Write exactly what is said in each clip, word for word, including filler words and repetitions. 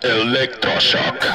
Electroshock.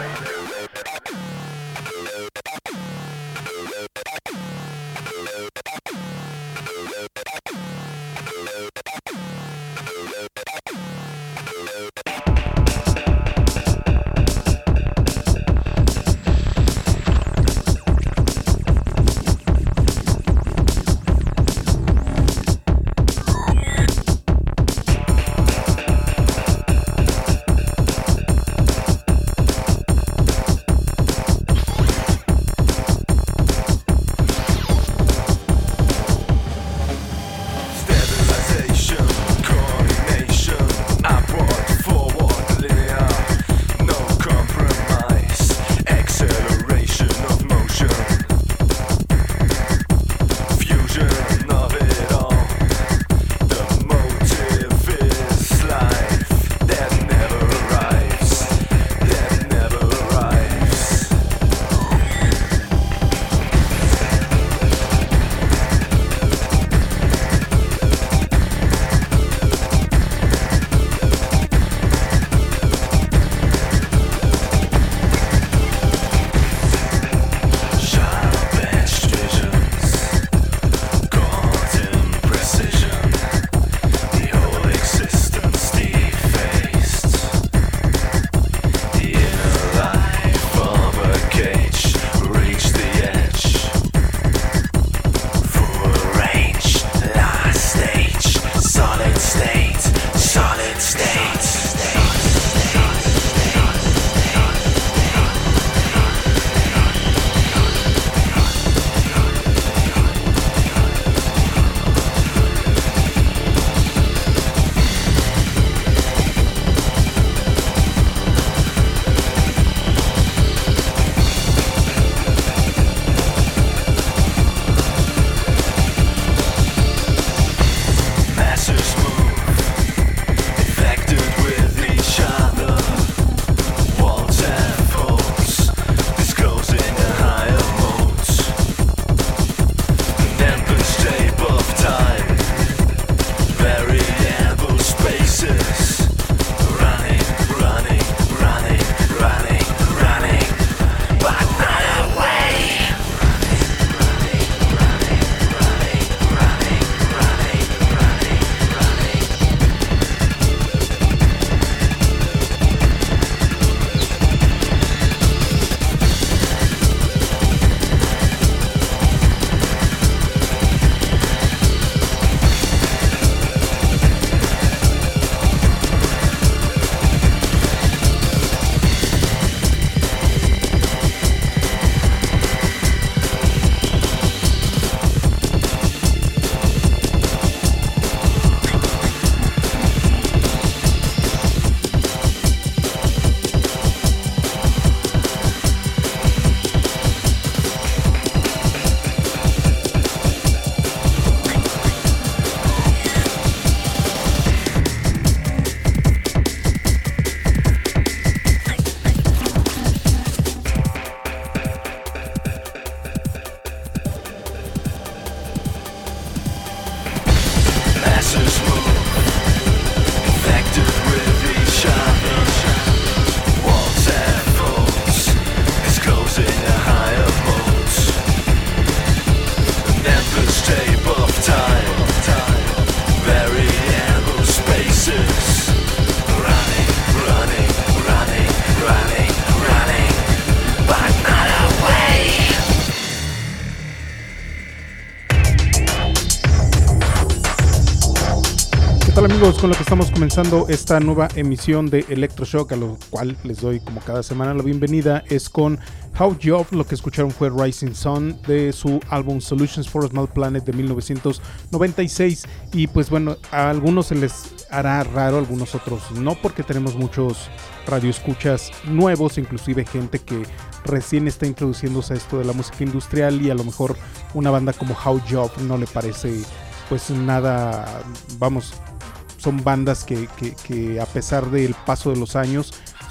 Con lo que estamos comenzando esta nueva emisión de Electroshock, a lo cual les doy como cada semana la bienvenida, es con How Job. Lo que escucharon fue Rising Sun de su álbum Solutions for a Small Planet de mil novecientos noventa y seis. Y pues bueno, a algunos se les hará raro, a algunos otros no, porque tenemos muchos radioescuchas nuevos, inclusive gente que recién está introduciéndose a esto de la música industrial, y a lo mejor una banda como How Job no le parece pues nada, vamos, son bandas que, que, que a pesar del paso de los años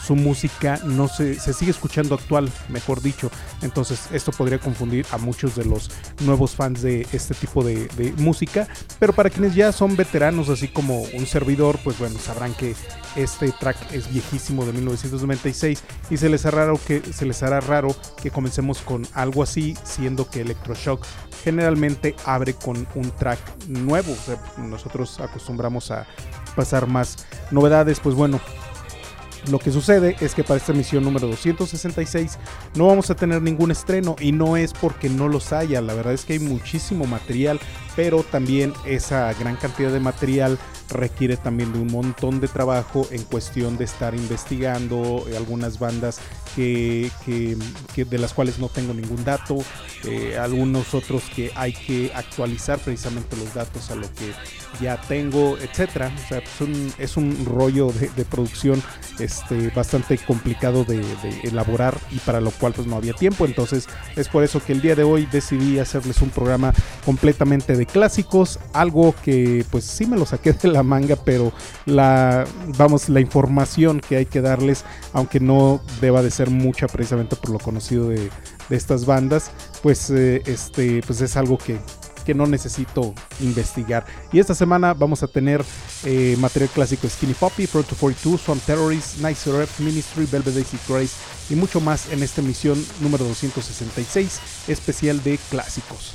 su música no se, se sigue escuchando actual, mejor dicho. Entonces esto podría confundir a muchos de los nuevos fans de este tipo de, de música, pero para quienes ya son veteranos, así como un servidor, pues bueno, sabrán que este track es viejísimo, de mil novecientos noventa y seis, y se les hará raro que, se les hará raro que comencemos con algo así, siendo que Electroshock generalmente abre con un track nuevo. O sea, nosotros acostumbramos a pasar más novedades. Pues bueno, lo que sucede es que para esta emisión número doscientos sesenta y seis no vamos a tener ningún estreno, y no es porque no los haya. La verdad es que hay muchísimo material, pero también esa gran cantidad de material requiere también de un montón de trabajo en cuestión de estar investigando algunas bandas que, que, que de las cuales no tengo ningún dato, eh, algunos otros que hay que actualizar precisamente los datos a lo que ya tengo, etcétera. O sea, es un, es un rollo de, de producción este, bastante complicado de, de elaborar, y para lo cual pues no había tiempo. Entonces es por eso que el día de hoy decidí hacerles un programa completamente de clásicos, algo que pues sí me lo saqué de la manga, pero la, vamos, la información que hay que darles, aunque no deba de ser mucha precisamente por lo conocido de, de estas bandas, pues, eh, este, pues es algo que que no necesito investigar. Y esta semana vamos a tener eh, material clásico: Skinny Puppy, Front cuarenta y dos, Swamp Terrorist, Night Seraph, Ministry, Velvet Daisy Grace y mucho más en esta emisión número doscientos sesenta y seis, especial de clásicos.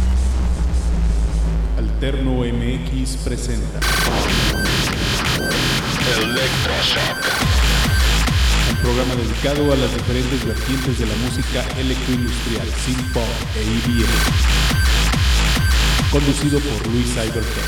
Alterno M X presenta Electroshock, un programa dedicado a las diferentes vertientes de la música electroindustrial, synth-pop e E D M, conducido por Luis Iberton.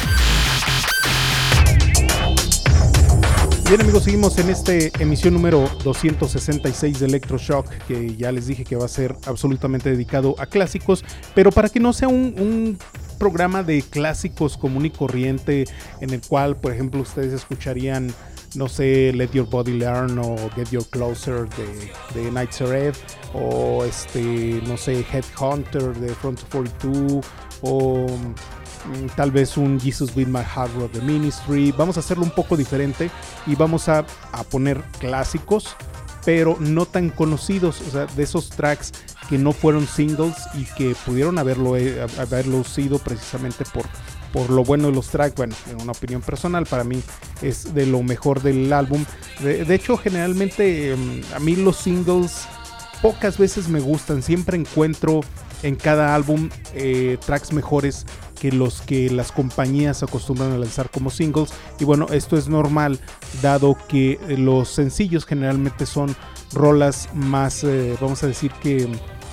Bien, amigos, seguimos en esta emisión número doscientos sesenta y seis de Electroshock, que ya les dije que va a ser absolutamente dedicado a clásicos, pero para que no sea un, un programa de clásicos común y corriente, en el cual, por ejemplo, ustedes escucharían, no sé, Let Your Body Learn o Get Your Closer de, de Night Seraph, o este, no sé, Headhunter de Front cuarenta y dos, o mm, tal vez un Jesus With My Heart of the Ministry. Vamos a hacerlo un poco diferente y vamos a, a poner clásicos, pero no tan conocidos, o sea, de esos tracks que no fueron singles y que pudieron haberlo, eh, haberlo sido precisamente por, por lo bueno de los tracks. Bueno, en una opinión personal, para mí es de lo mejor del álbum. De, de hecho, generalmente um, a mí los singles pocas veces me gustan. Siempre encuentro en cada álbum eh, tracks mejores que los que las compañías acostumbran a lanzar como singles, y bueno, esto es normal dado que los sencillos generalmente son rolas más, eh, vamos a decir que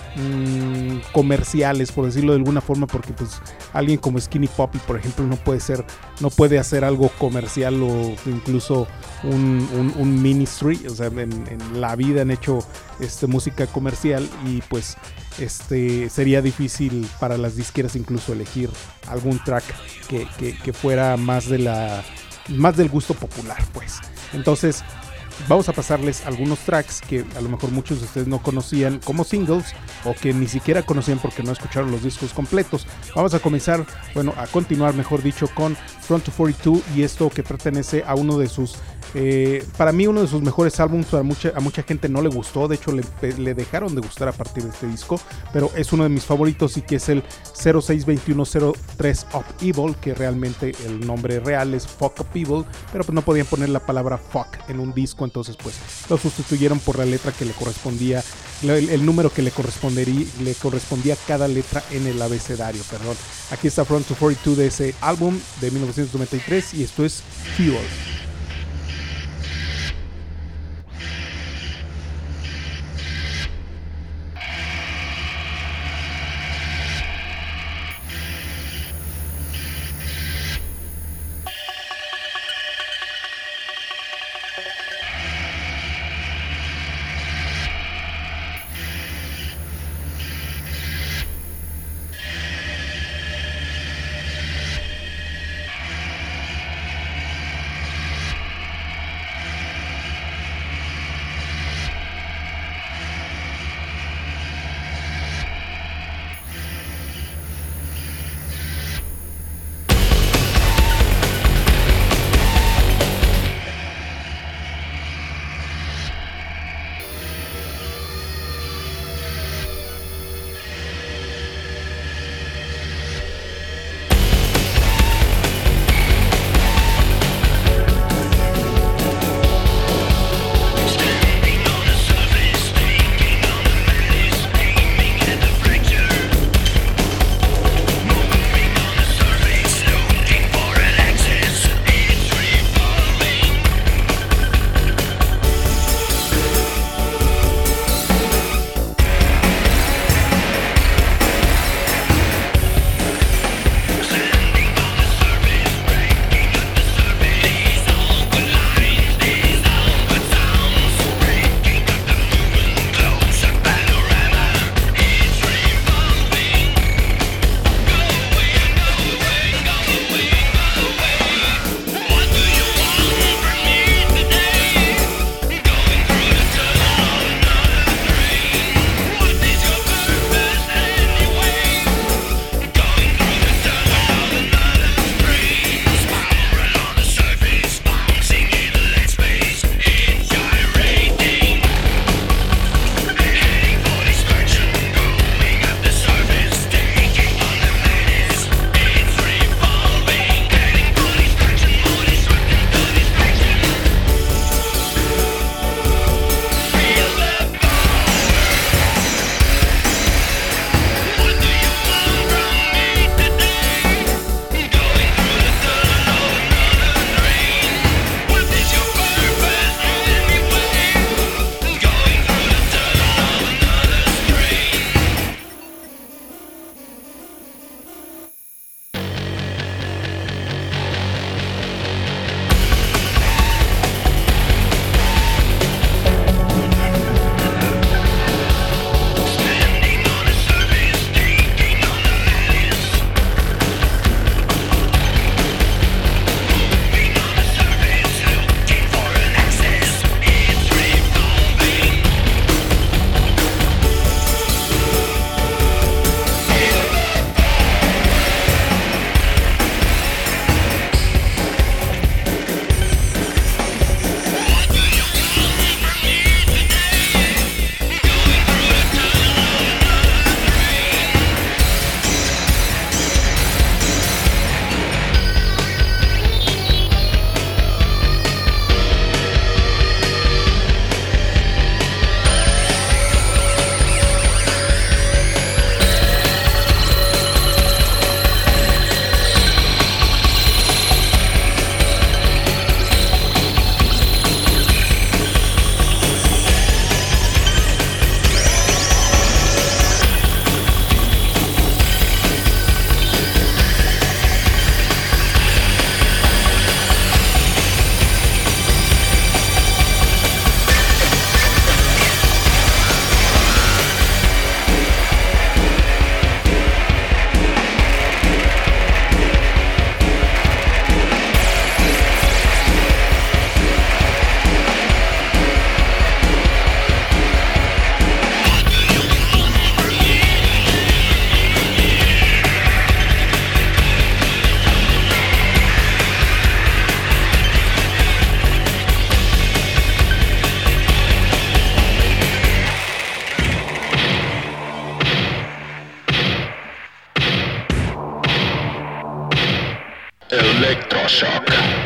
mmm, comerciales, por decirlo de alguna forma, porque pues alguien como Skinny Puppy, por ejemplo, no puede ser, no puede hacer algo comercial, o incluso un, un, un Ministry. O sea, en, en la vida han hecho este, música comercial, y pues este sería difícil para las disqueras incluso elegir algún track que, que, que fuera más de la más del gusto popular, pues. Entonces vamos a pasarles algunos tracks que a lo mejor muchos de ustedes no conocían como singles, o que ni siquiera conocían porque no escucharon los discos completos. Vamos a comenzar, bueno, a continuar, mejor dicho, con Front cuarenta y dos, y esto que pertenece a uno de sus Eh, para mí uno de sus mejores álbumes. A mucha, a mucha gente no le gustó, de hecho le, le dejaron de gustar a partir de este disco, pero es uno de mis favoritos, y que es el cero seis veintiuno cero tres Up Evil, que realmente el nombre real es Fuck Up Evil, pero pues no podían poner la palabra fuck en un disco, entonces pues lo sustituyeron por la letra que le correspondía, el, el número que le correspondería, le correspondía a cada letra en el abecedario, perdón. Aquí está Front cuarenta y dos de ese álbum de mil novecientos noventa y tres, y esto es Fuel. Electroshock.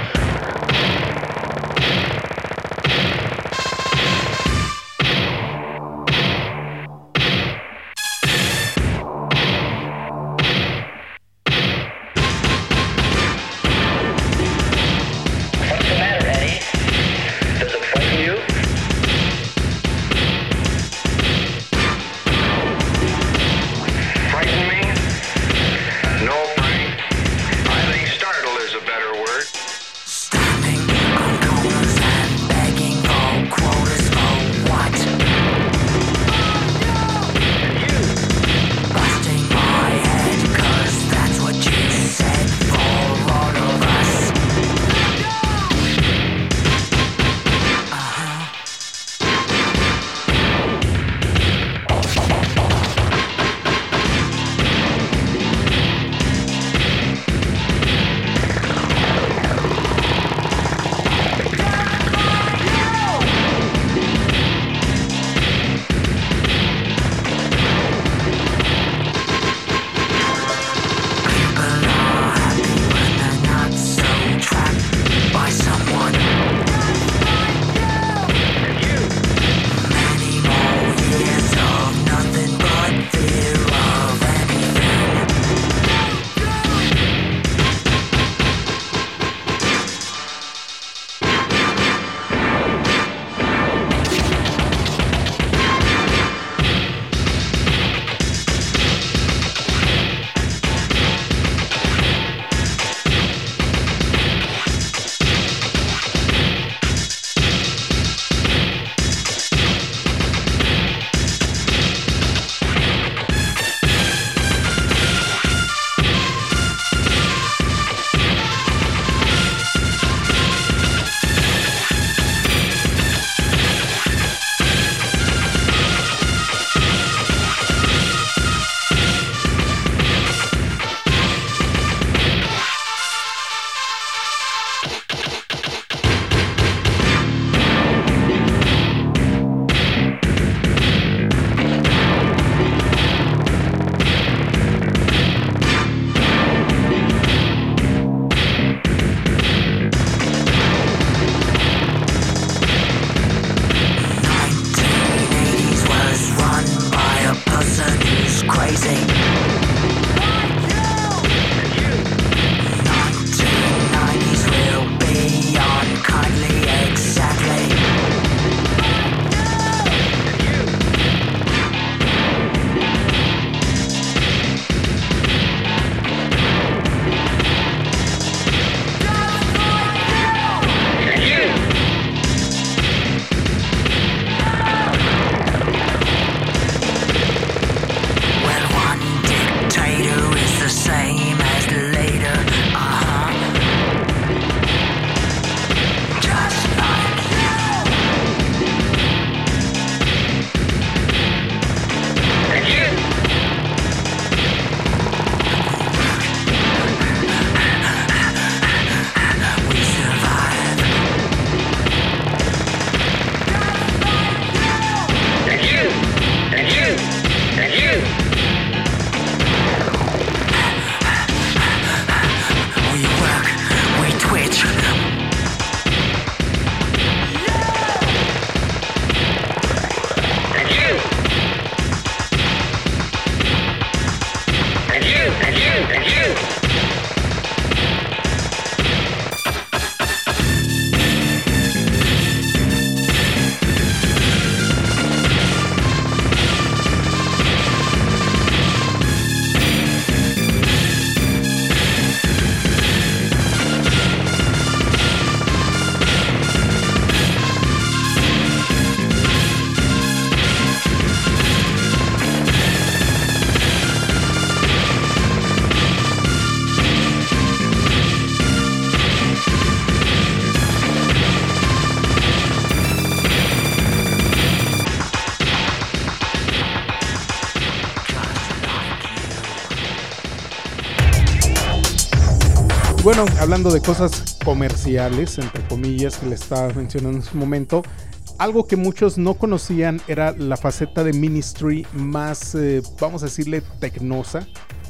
Bueno, hablando de cosas comerciales, entre comillas, que le estaba mencionando en su momento, algo que muchos no conocían era la faceta de Ministry más, eh, vamos a decirle, tecnosa,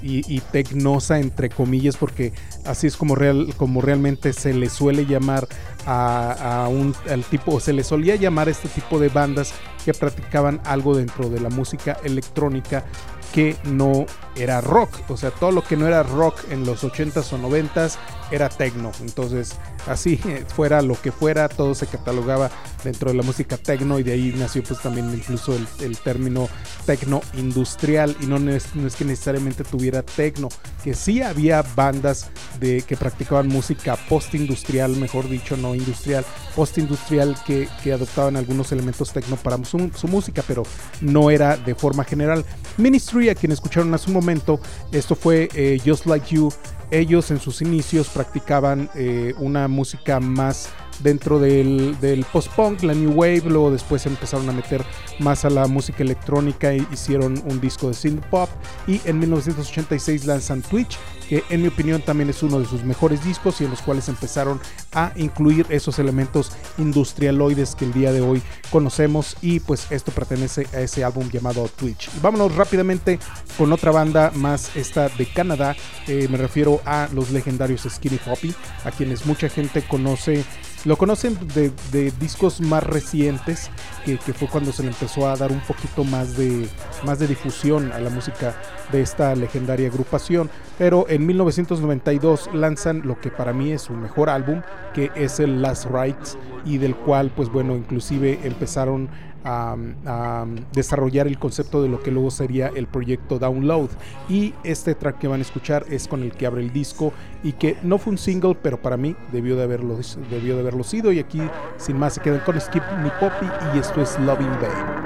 y, y tecnosa, entre comillas, porque así es como, real, como realmente se le suele llamar a, a un al tipo, o se le solía llamar a este tipo de bandas que practicaban algo dentro de la música electrónica que no era rock. O sea, todo lo que no era rock en los ochentas o noventas era techno. Entonces, así fuera lo que fuera, todo se catalogaba dentro de la música techno, y de ahí nació pues también incluso el, el término techno industrial. Y no es, no es que necesariamente tuviera techno, que sí había bandas de, que practicaban música post-industrial, mejor dicho, no industrial, post-industrial, que, que adoptaban algunos elementos techno para su, su música, pero no era de forma general. Ministry, a quien escucharon hace un momento, esto fue eh, Just Like You. Ellos en sus inicios practicaban eh, una música más dentro del, del post-punk, la new wave. Luego después empezaron a meter más a la música electrónica e hicieron un disco de synth pop, y en mil novecientos ochenta y seis lanzan Twitch, que en mi opinión también es uno de sus mejores discos, y en los cuales empezaron a incluir esos elementos industrialoides que el día de hoy conocemos, y pues esto pertenece a ese álbum llamado Twitch. Y vámonos rápidamente con otra banda más, esta de Canadá. Eh, me refiero a los legendarios Skinny Puppy, a quienes mucha gente conoce. Lo conocen de, de discos más recientes, que, que fue cuando se le empezó a dar un poquito más de, más de difusión a la música de esta legendaria agrupación. Pero en mil novecientos noventa y dos lanzan lo que para mí es su mejor álbum, que es el Last Rites, y del cual pues bueno, inclusive empezaron a, a desarrollar el concepto de lo que luego sería el proyecto Download. Y este track que van a escuchar es con el que abre el disco, y que no fue un single, pero para mí debió de haberlo, debió de haberlo sido. Y aquí sin más se quedan con Skinny Puppy, y esto es Loving Babe.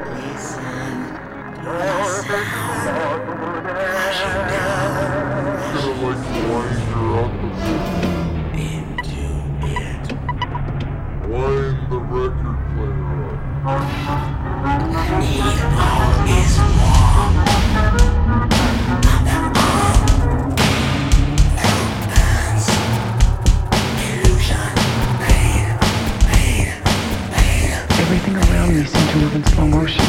Wind the record player up. Everything around me seemed to move in slow motion.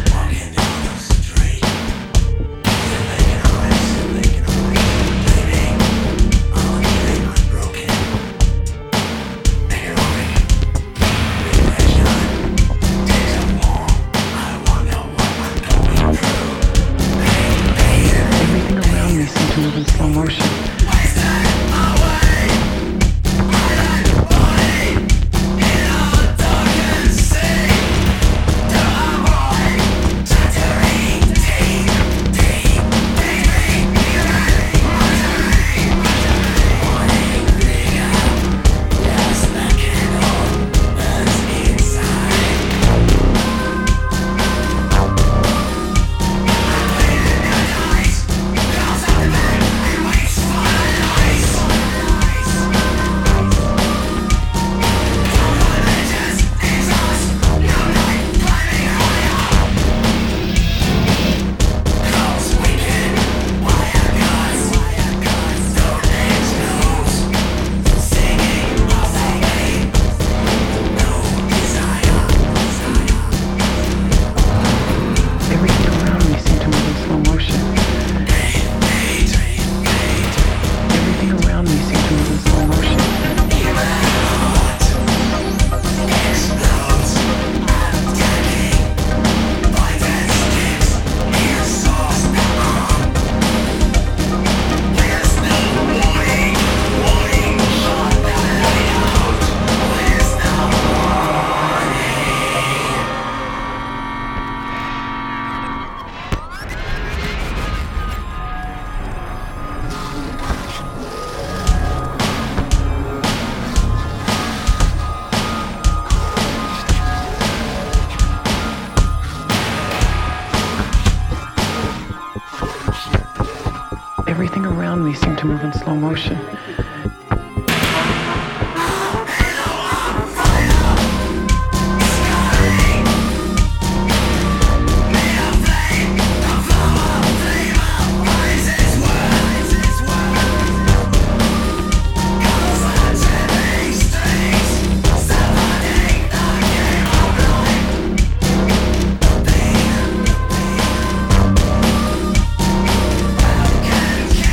Everything around me seemed to move in slow motion. Can't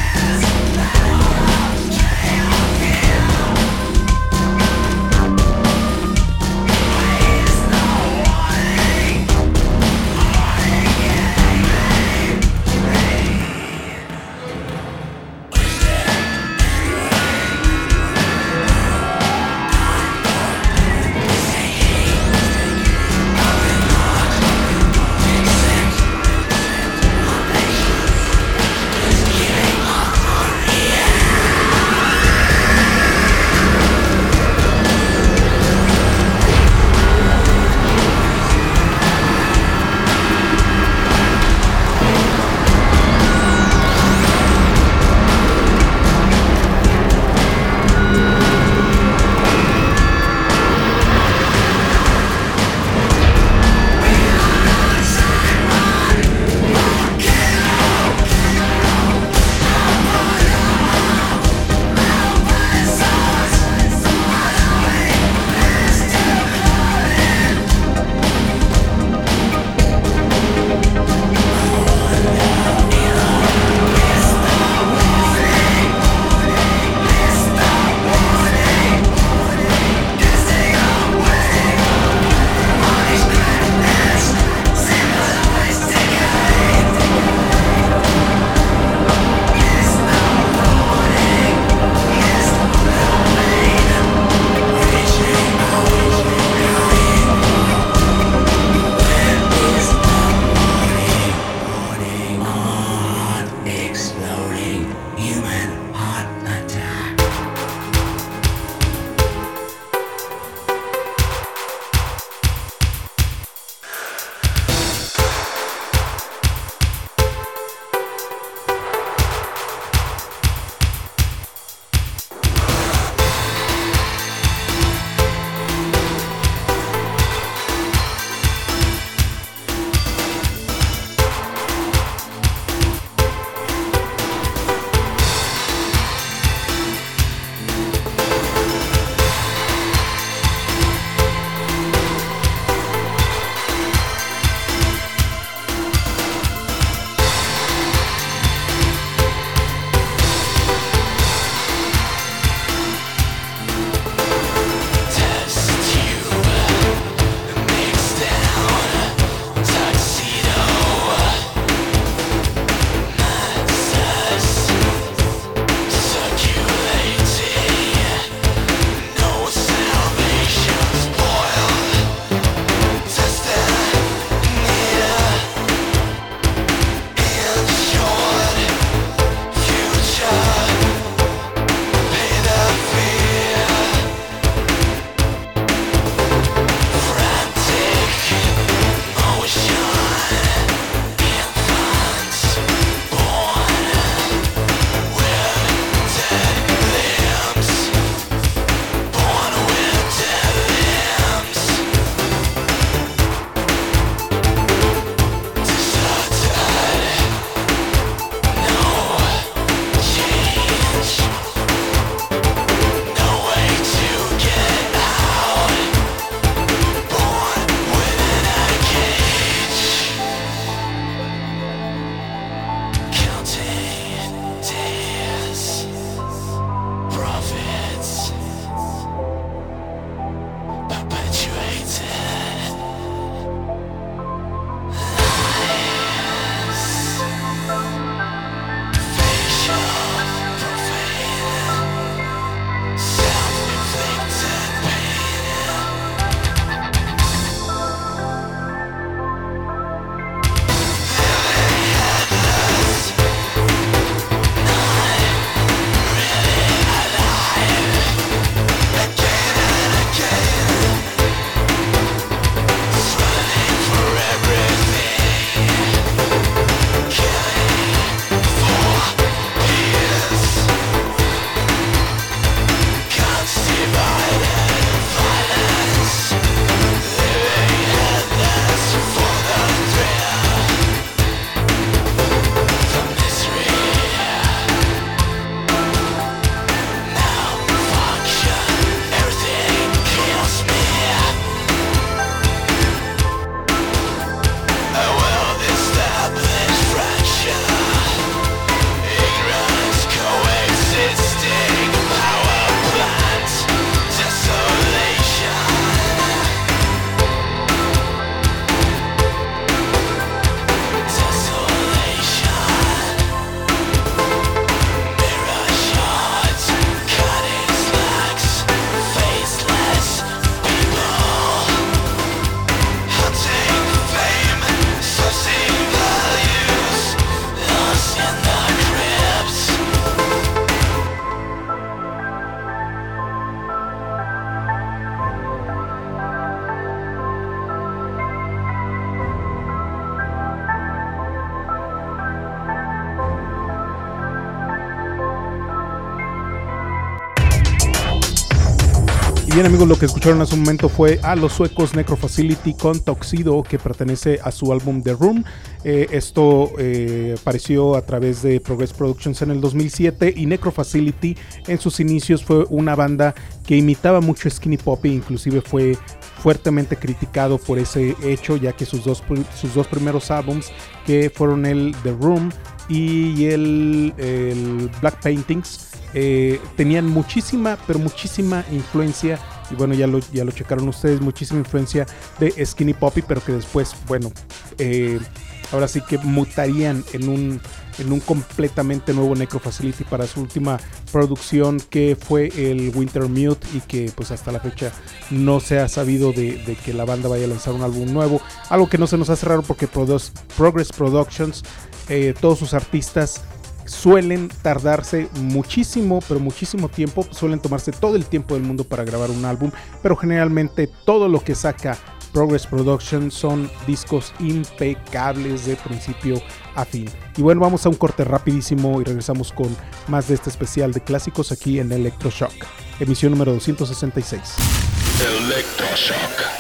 Bien amigos, lo que escucharon hace un momento fue a los suecos Necrofacility con Tuxedo, que pertenece a su álbum The Room. Eh, esto eh, apareció a través de Progress Productions en el dos mil siete, y Necrofacility en sus inicios fue una banda que imitaba mucho Skinny Puppy, inclusive fue fuertemente criticado por ese hecho, ya que sus dos, sus dos primeros álbums, que fueron el The Room y el, el Black Paintings, eh, tenían muchísima, pero muchísima influencia, y bueno, ya lo, ya lo checaron ustedes, muchísima influencia de Skinny Puppy, pero que después, bueno, eh, ahora sí que mutarían en un, en un completamente nuevo Necrofacility para su última producción, que fue el Wintermute, y que pues hasta la fecha no se ha sabido de, de que la banda vaya a lanzar un álbum nuevo, algo que no se nos hace raro porque Progress Productions, eh, todos sus artistas suelen tardarse muchísimo, pero muchísimo tiempo, suelen tomarse todo el tiempo del mundo para grabar un álbum, pero generalmente todo lo que saca Progress Productions son discos impecables de principio a fin. Y bueno, vamos a un corte rapidísimo y regresamos con más de este especial de clásicos aquí en Electroshock, emisión número doscientos sesenta y seis. Electroshock.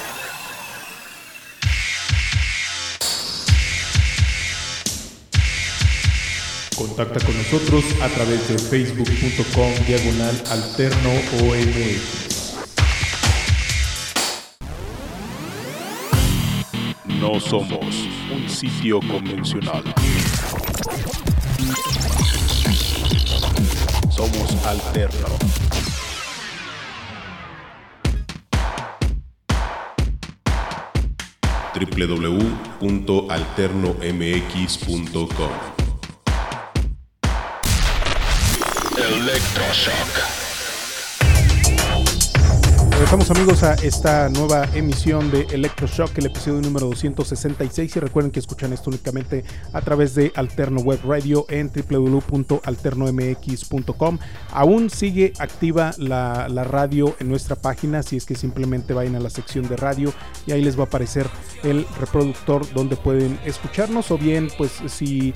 Contacta con nosotros a través de facebook punto com diagonal alterno O M X. No somos un sitio convencional. Somos alterno. doble u doble u doble u punto alterno m x punto com. Electroshock. Regresamos amigos a esta nueva emisión de Electroshock, el episodio número doscientos sesenta y seis, y recuerden que escuchan esto únicamente a través de Alterno Web Radio en doble u doble u doble u punto alterno m x punto com. Aún sigue activa la, la radio en nuestra página, así es que simplemente vayan a la sección de radio y ahí les va a aparecer el reproductor donde pueden escucharnos, o bien pues si...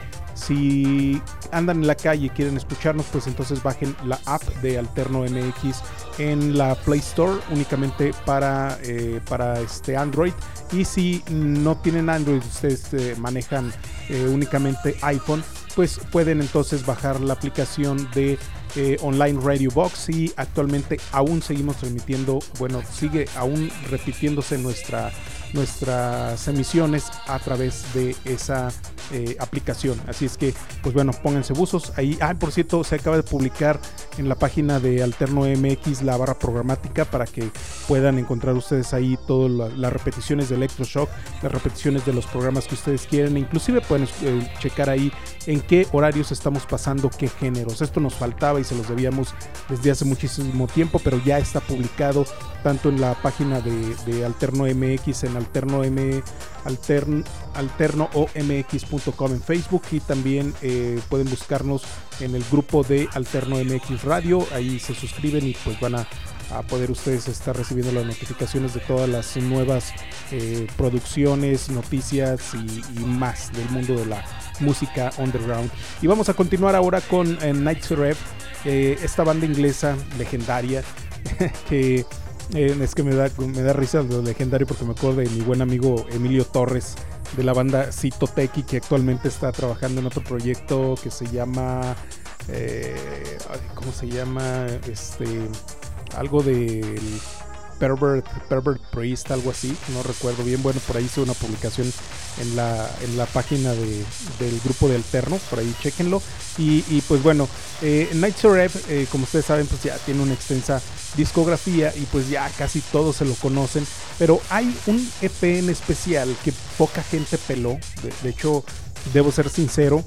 Si andan en la calle y quieren escucharnos, pues entonces bajen la app de Alterno M X en la Play Store, únicamente para, eh, para este Android. Y si no tienen Android, ustedes eh, manejan eh, únicamente iPhone, pues pueden entonces bajar la aplicación de eh, Online Radio Box, y actualmente aún seguimos transmitiendo, bueno, sigue aún repitiéndose nuestra nuestras emisiones a través de esa eh, aplicación. Así es que, pues bueno, pónganse buzos ahí. Ah, por cierto, se acaba de publicar en la página de Alterno M X la barra programática para que puedan encontrar ustedes ahí todas la, las repeticiones de Electroshock, las repeticiones de los programas que ustedes quieren. Inclusive pueden eh, checar ahí en qué horarios estamos pasando qué géneros. Esto nos faltaba y se los debíamos desde hace muchísimo tiempo, pero ya está publicado tanto en la página de, de Alterno M X, en Alterno M Altern, alterno o m x punto com en Facebook, y también eh, pueden buscarnos en el grupo de Alterno M X Radio. Ahí se suscriben y pues van a, a poder ustedes estar recibiendo las notificaciones de todas las nuevas eh, producciones, noticias y, y más del mundo de la música underground. Y vamos a continuar ahora con eh, Night's Rev, eh, esta banda inglesa legendaria que Eh, es que me da, me da risa lo legendario porque me acuerdo de mi buen amigo Emilio Torres de la banda Citoteki, que actualmente está trabajando en otro proyecto que se llama eh, ¿cómo se llama? Este algo de Pervert, Pervert Priest, algo así, no recuerdo bien. Bueno, por ahí hice una publicación en la, en la página de, del grupo de Alterno, por ahí chequenlo. Y, y pues bueno, eh, Night's Rev, eh, como ustedes saben, pues ya tiene una extensa discografía y pues ya casi todos se lo conocen, pero hay un E P en especial que poca gente peló. De, de hecho, debo ser sincero,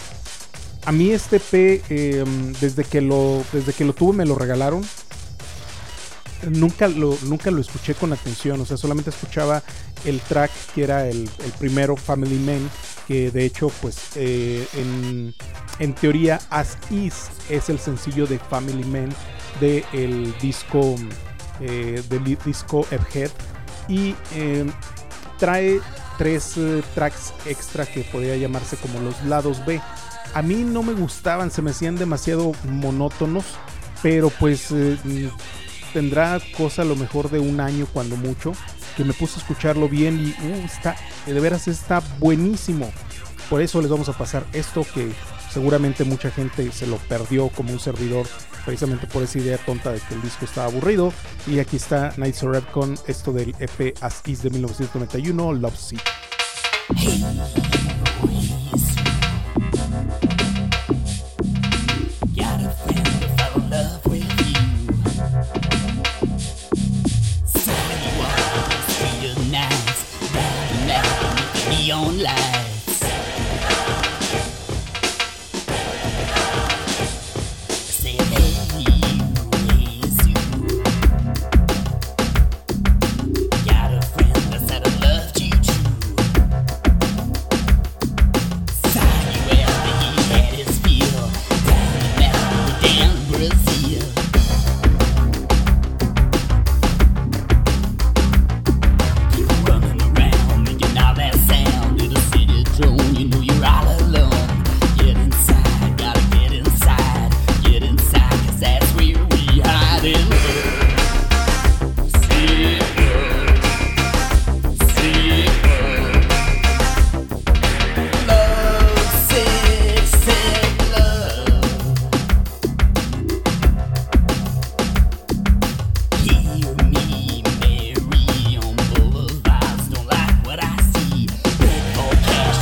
a mí este E P eh, desde que lo desde que lo tuve me lo regalaron. Nunca lo, nunca lo escuché con atención, o sea, solamente escuchaba el track que era el, el primero, Family Man, que de hecho, pues, eh, en, en teoría, As Is es el sencillo de Family Man del disco, eh, del disco Egghead, y eh, trae tres eh, tracks extra que podría llamarse como los lados B. A mí no me gustaban, se me hacían demasiado monótonos, pero pues... Eh, tendrá cosa a lo mejor de un año cuando mucho, que me puse a escucharlo bien y uh, está, de veras está buenísimo. Por eso les vamos a pasar esto que seguramente mucha gente se lo perdió como un servidor, precisamente por esa idea tonta de que el disco estaba aburrido. Y aquí está Night Red con esto del E P As Is de mil novecientos noventa y uno, Love Sick. Neon lights. Say hey, it's you. Got a friend that said I loved you too. Saw you after he had his feel down in Mexico, down Brazil. You know you're all alone. Get inside, gotta get inside. Get inside, cause that's where we hide in love. Sick love. Sick love. Love, sick, sick love. Hear me, Mary, on boulevards. Don't like what I see. Big for cash.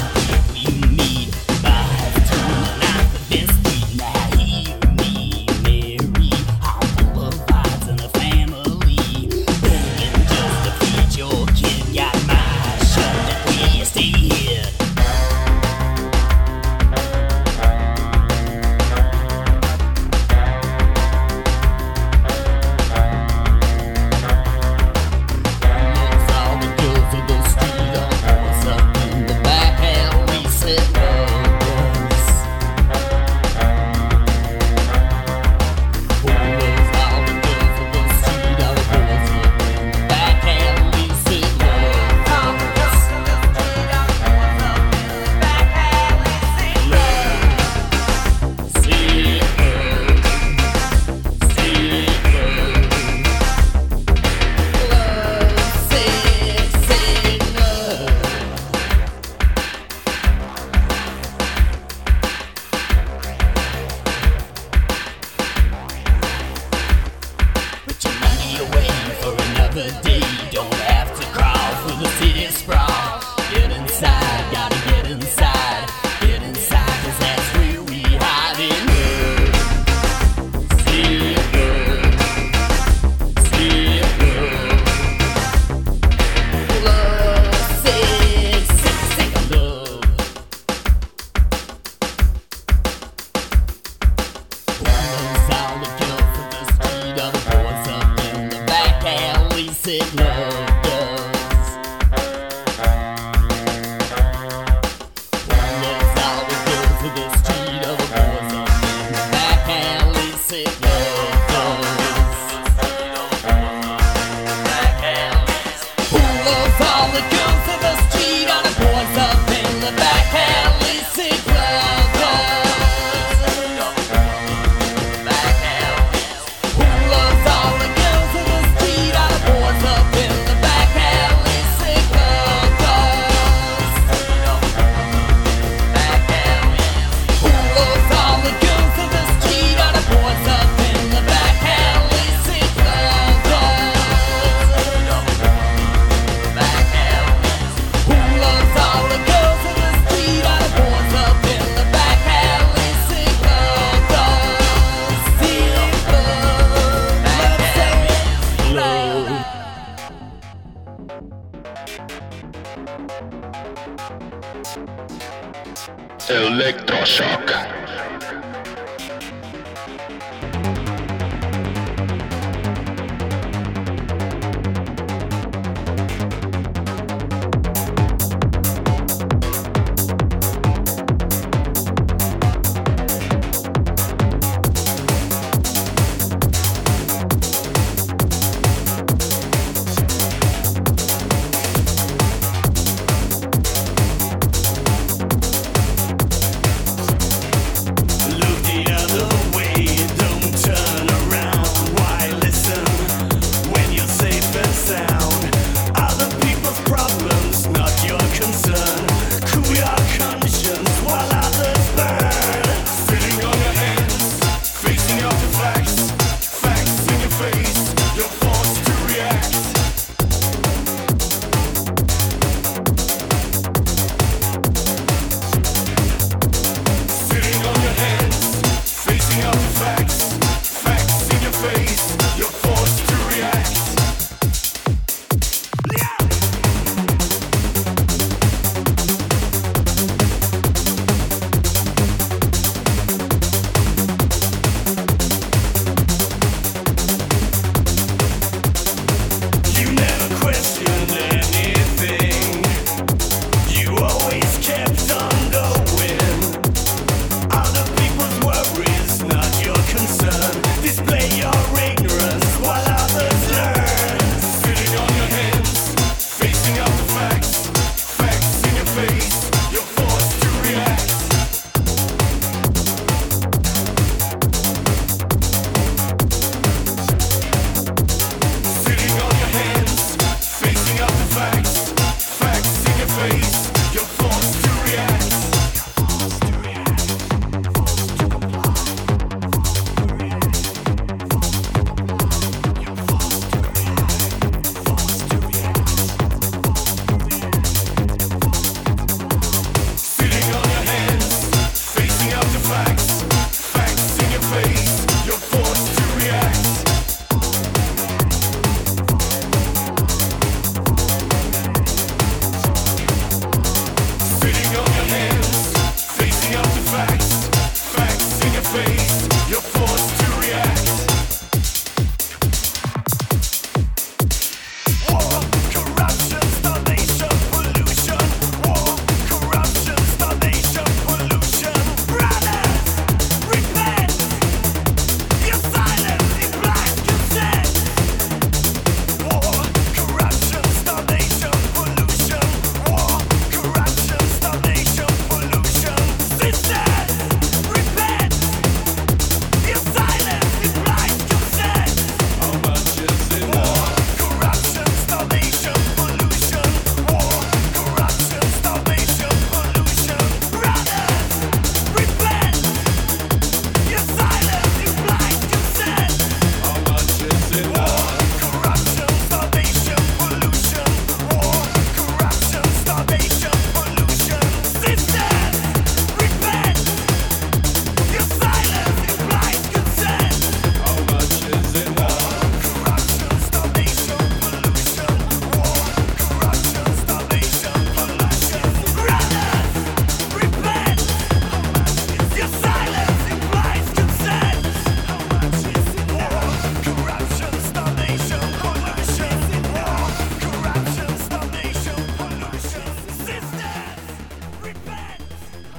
Electroshock.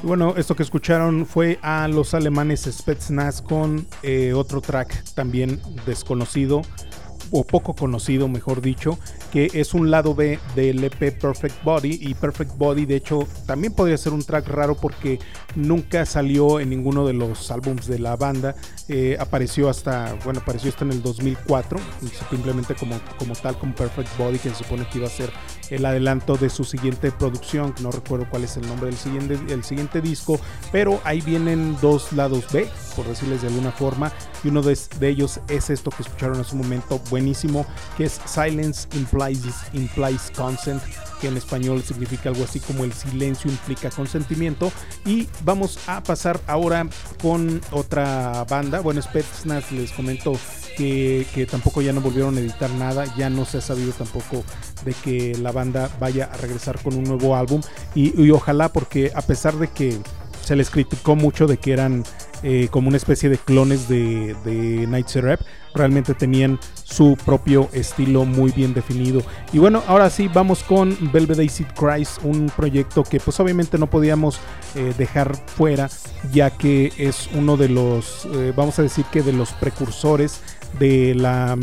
Bueno, esto que escucharon fue a los alemanes Spetsnaz con eh, otro track también desconocido, o poco conocido, mejor dicho, que es un lado B del E P Perfect Body. Y Perfect Body, de hecho, también podría ser un track raro porque nunca salió en ninguno de los álbums de la banda. Eh, apareció hasta, bueno, apareció hasta en el dos mil cuatro, simplemente como, como tal, como Perfect Body, que se supone que iba a ser el adelanto de su siguiente producción. No recuerdo cuál es el nombre del siguiente, el siguiente disco, pero ahí vienen dos lados B, por decirles de alguna forma, y uno de, de ellos es esto que escucharon hace un momento, buenísimo, que es Silence Implies, implies Consent, que en español significa algo así como el silencio implica consentimiento. Y vamos a pasar ahora con otra banda. Bueno, Spetsnaz, les comento que, que tampoco ya no volvieron a editar nada, ya no se ha sabido tampoco de que la banda vaya a regresar con un nuevo álbum, y, y ojalá, porque a pesar de que se les criticó mucho de que eran eh, como una especie de clones de, de Night Syrup, realmente tenían su propio estilo muy bien definido. Y bueno, ahora sí vamos con Velvet Acid Cries, un proyecto que pues obviamente no podíamos eh, dejar fuera, ya que es uno de los, eh, vamos a decir que de los precursores de la...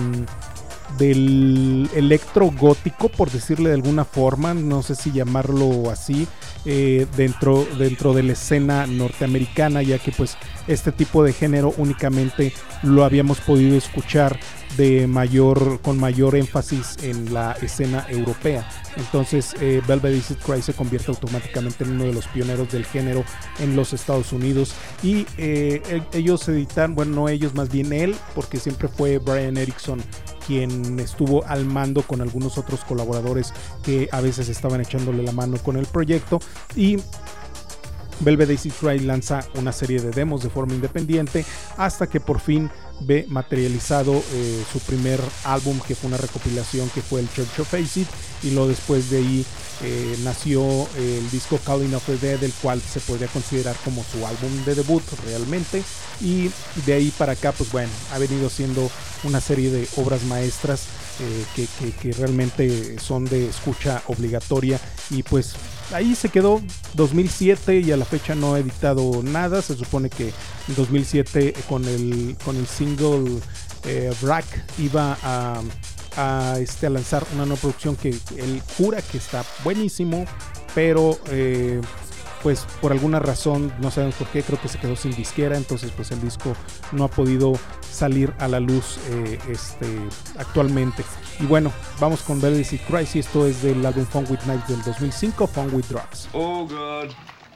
del electro gótico, por decirle de alguna forma, no sé si llamarlo así, eh, dentro, dentro de la escena norteamericana, ya que pues este tipo de género únicamente lo habíamos podido escuchar de mayor, con mayor énfasis en la escena europea. Entonces eh, Velvet Acid Cries se convierte automáticamente en uno de los pioneros del género en los Estados Unidos, y eh, ellos editan, bueno, no ellos, más bien él, porque siempre fue Brian Erickson quien estuvo al mando con algunos otros colaboradores que a veces estaban echándole la mano con el proyecto. Y Velvet Acid Cries lanza una serie de demos de forma independiente hasta que por fin ve materializado eh, su primer álbum, que fue una recopilación que fue el Church of Acid, y luego después de ahí eh, nació eh, el disco Calling of the Dead, el cual se podría considerar como su álbum de debut realmente, y de ahí para acá pues bueno, ha venido siendo una serie de obras maestras eh, que, que, que realmente son de escucha obligatoria. Y pues ahí se quedó dos mil siete y a la fecha no ha editado nada. Se supone que en dos mil siete con el, con el single eh, Wrack iba a, a, este, a lanzar una nueva producción que él jura que está buenísimo, pero eh, pues por alguna razón, no sabemos por qué, creo que se quedó sin disquera, entonces pues el disco no ha podido salir a la luz eh, este, actualmente. Y bueno, vamos con Velvet Acid Cries, y esto es del álbum Fun with Knives del dos mil cinco, Fun with Drugs. Oh God.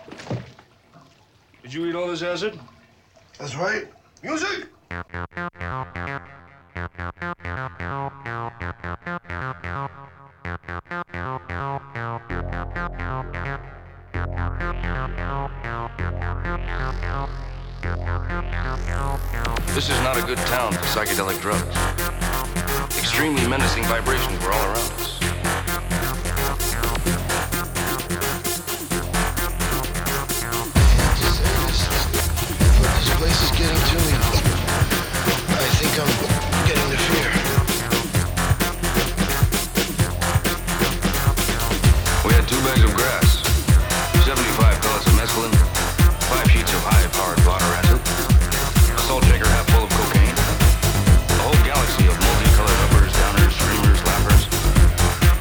Did you eat all this acid? That's right. Music! This is not a good town for psychedelic drugs. Extremely menacing vibrations were all around us. This, this place is getting to me. I think I'm getting the fear. We had two bags of grass, seventy-five pellets of mescaline, five sheets of high-powered blotter acid, a salt shaker half full of cocaine, a whole galaxy of multicolored uppers, downers, streamers, lappers,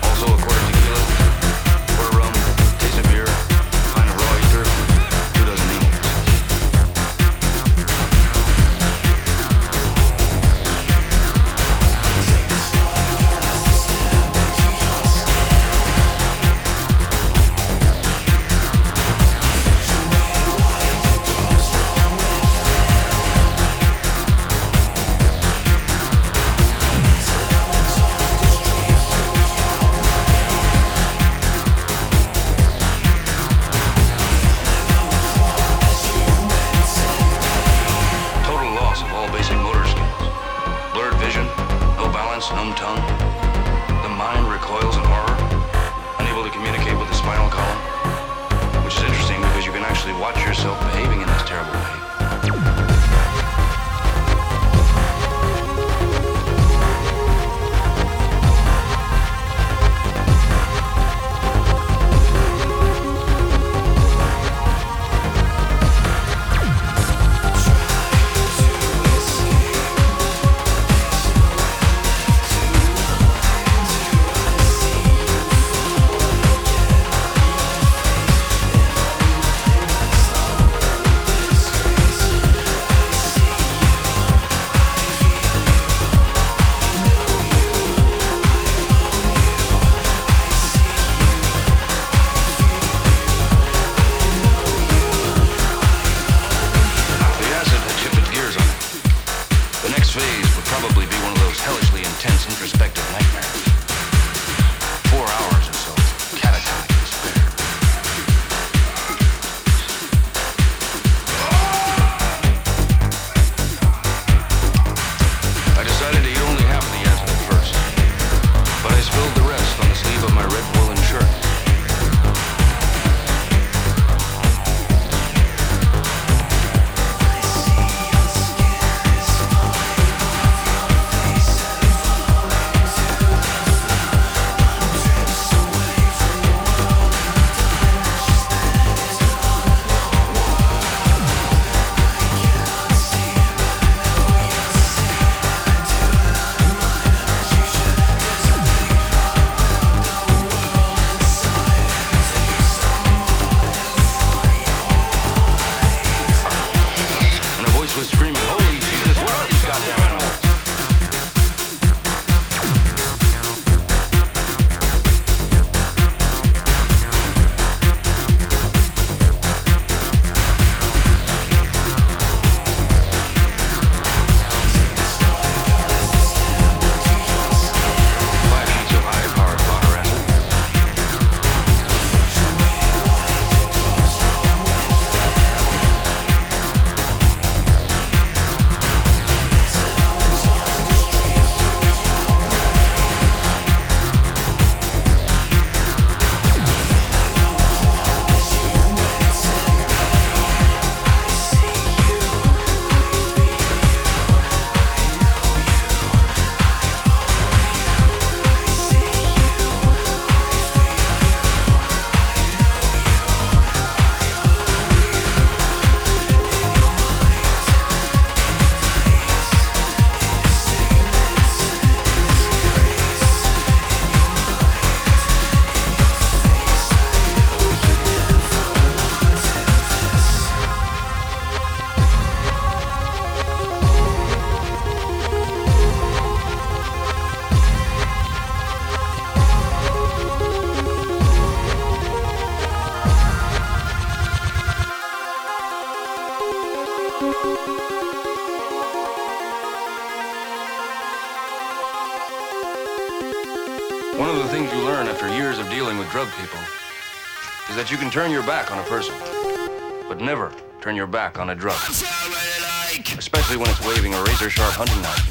after years of dealing with drug people is that you can turn your back on a person, but never turn your back on a drug. Especially when it's waving a razor-sharp hunting knife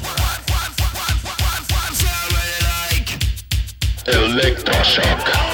in your eye. Electroshock.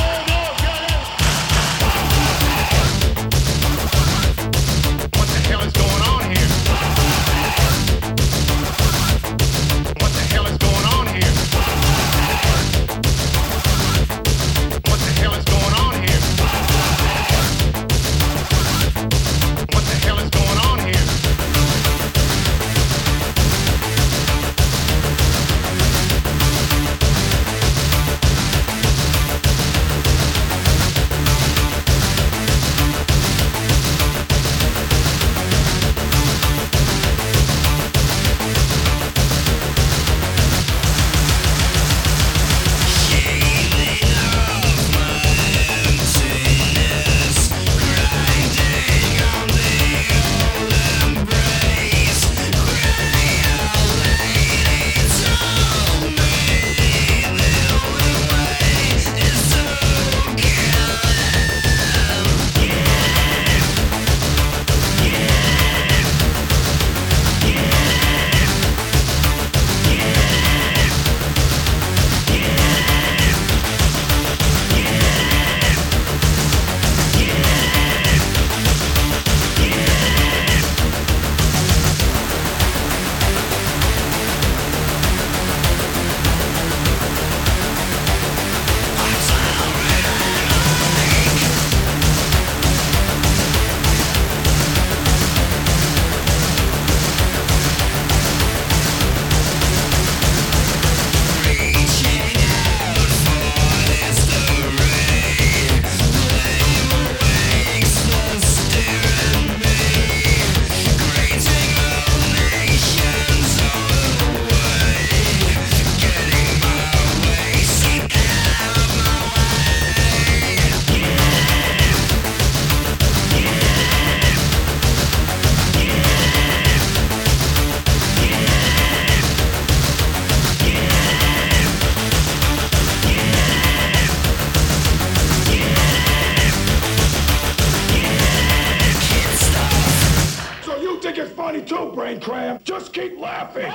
Just keep laughing.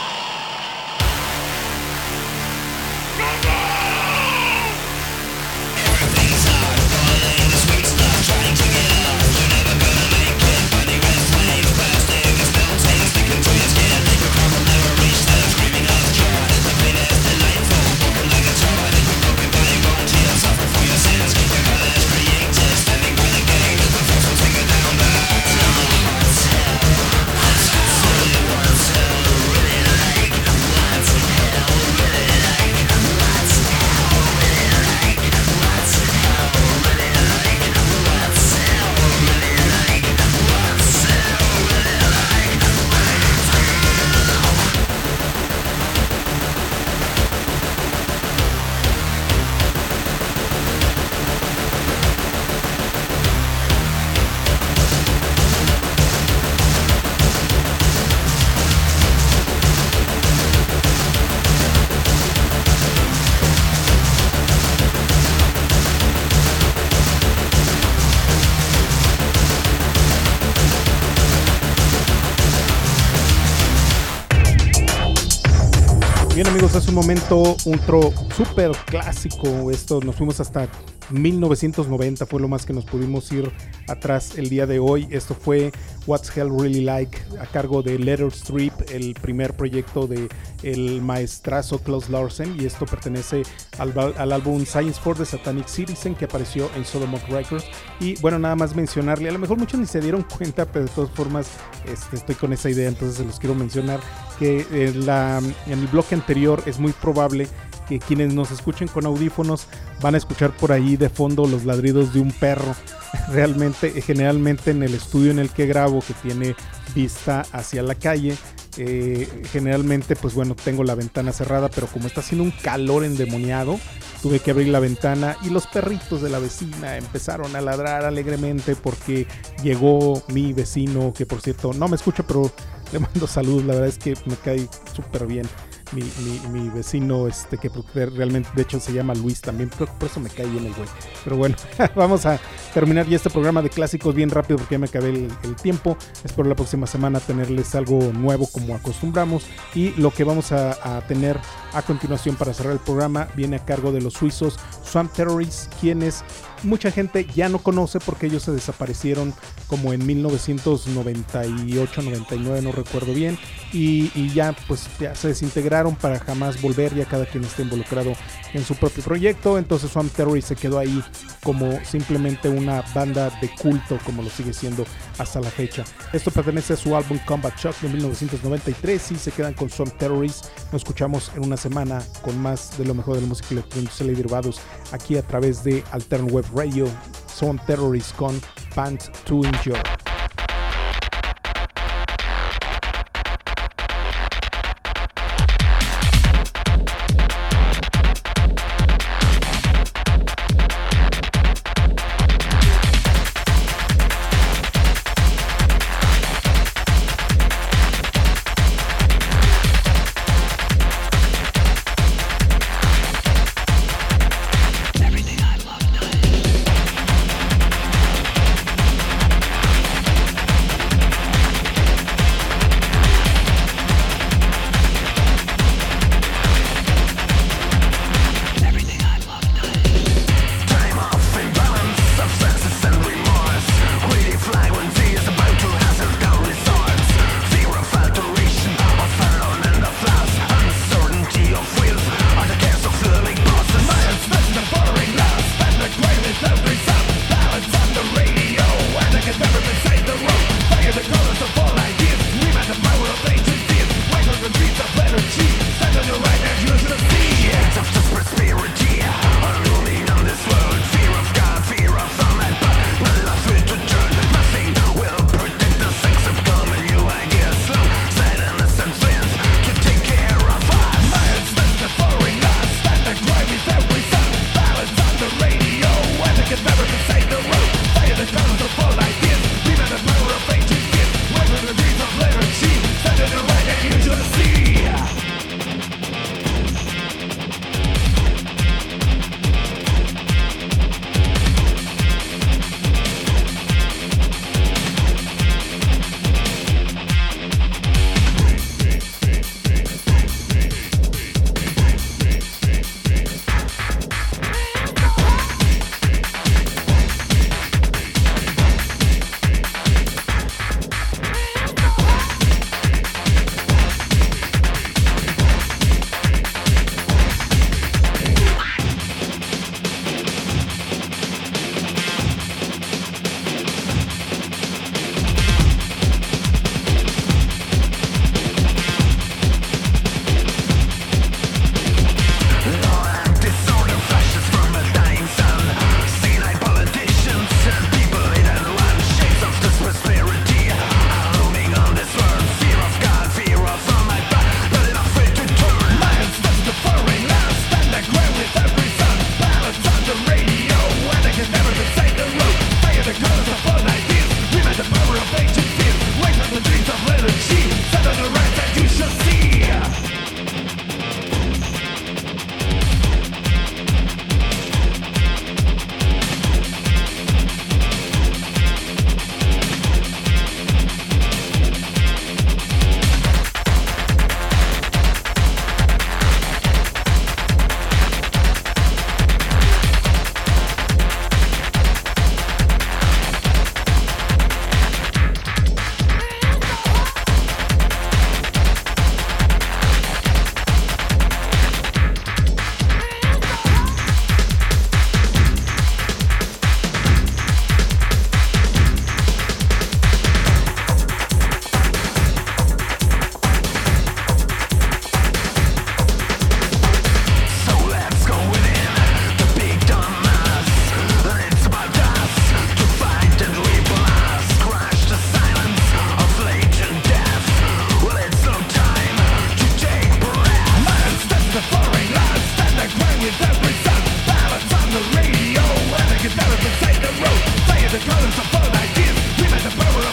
Bien amigos, hace un momento otro súper clásico, esto nos fuimos hasta mil novecientos noventa, fue lo más que nos pudimos ir atrás el día de hoy. Esto fue What's Hell Really Like a cargo de Letter Strip, el primer proyecto de el maestrazo Klaus Larsen, y esto pertenece al, al álbum Science for the Satanic Citizen que apareció en Sodomok Records. Y bueno, nada más mencionarle, a lo mejor muchos ni se dieron cuenta, pero de todas formas este, estoy con esa idea, entonces se los quiero mencionar, que en, la, en el bloque anterior es muy probable que quienes nos escuchen con audífonos van a escuchar por ahí de fondo los ladridos de un perro. Realmente, generalmente en el estudio en el que grabo, que tiene vista hacia la calle, eh, generalmente pues bueno, tengo la ventana cerrada, pero como está haciendo un calor endemoniado, tuve que abrir la ventana y los perritos de la vecina empezaron a ladrar alegremente porque llegó mi vecino, que por cierto no me escucha, pero le mando saludos, la verdad es que me cae súper bien. mi, mi, mi vecino, este que realmente de hecho se llama Luis también, por, por eso me cae bien el güey. Pero bueno, vamos a terminar ya este programa de clásicos bien rápido porque ya me acabé el, el tiempo. Espero la próxima semana tenerles algo nuevo como acostumbramos, y lo que vamos a, a tener a continuación para cerrar el programa viene a cargo de los suizos Swamp Terrorists, quienes mucha gente ya no conoce porque ellos se desaparecieron como en mil novecientos noventa y ocho noventa y nueve, no recuerdo bien, y, y ya pues ya se desintegraron para jamás volver, ya cada quien está involucrado en su propio proyecto. Entonces Swamp Terrorists se quedó ahí como simplemente una banda de culto, como lo sigue siendo hasta la fecha. Esto pertenece a su álbum Combat Shock de mil novecientos noventa y tres y se quedan con Swamp Terrorists. Nos escuchamos en una semana con más de lo mejor de la música electrónica y derivados aquí a través de Altern Web Radio. Swamp Terrorists con Band to Enjoy.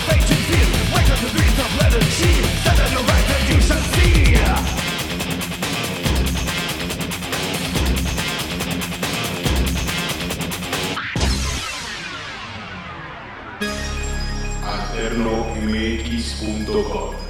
Wake up the dreams of letter G. Stand on your right and you shall see. alterno m x punto com.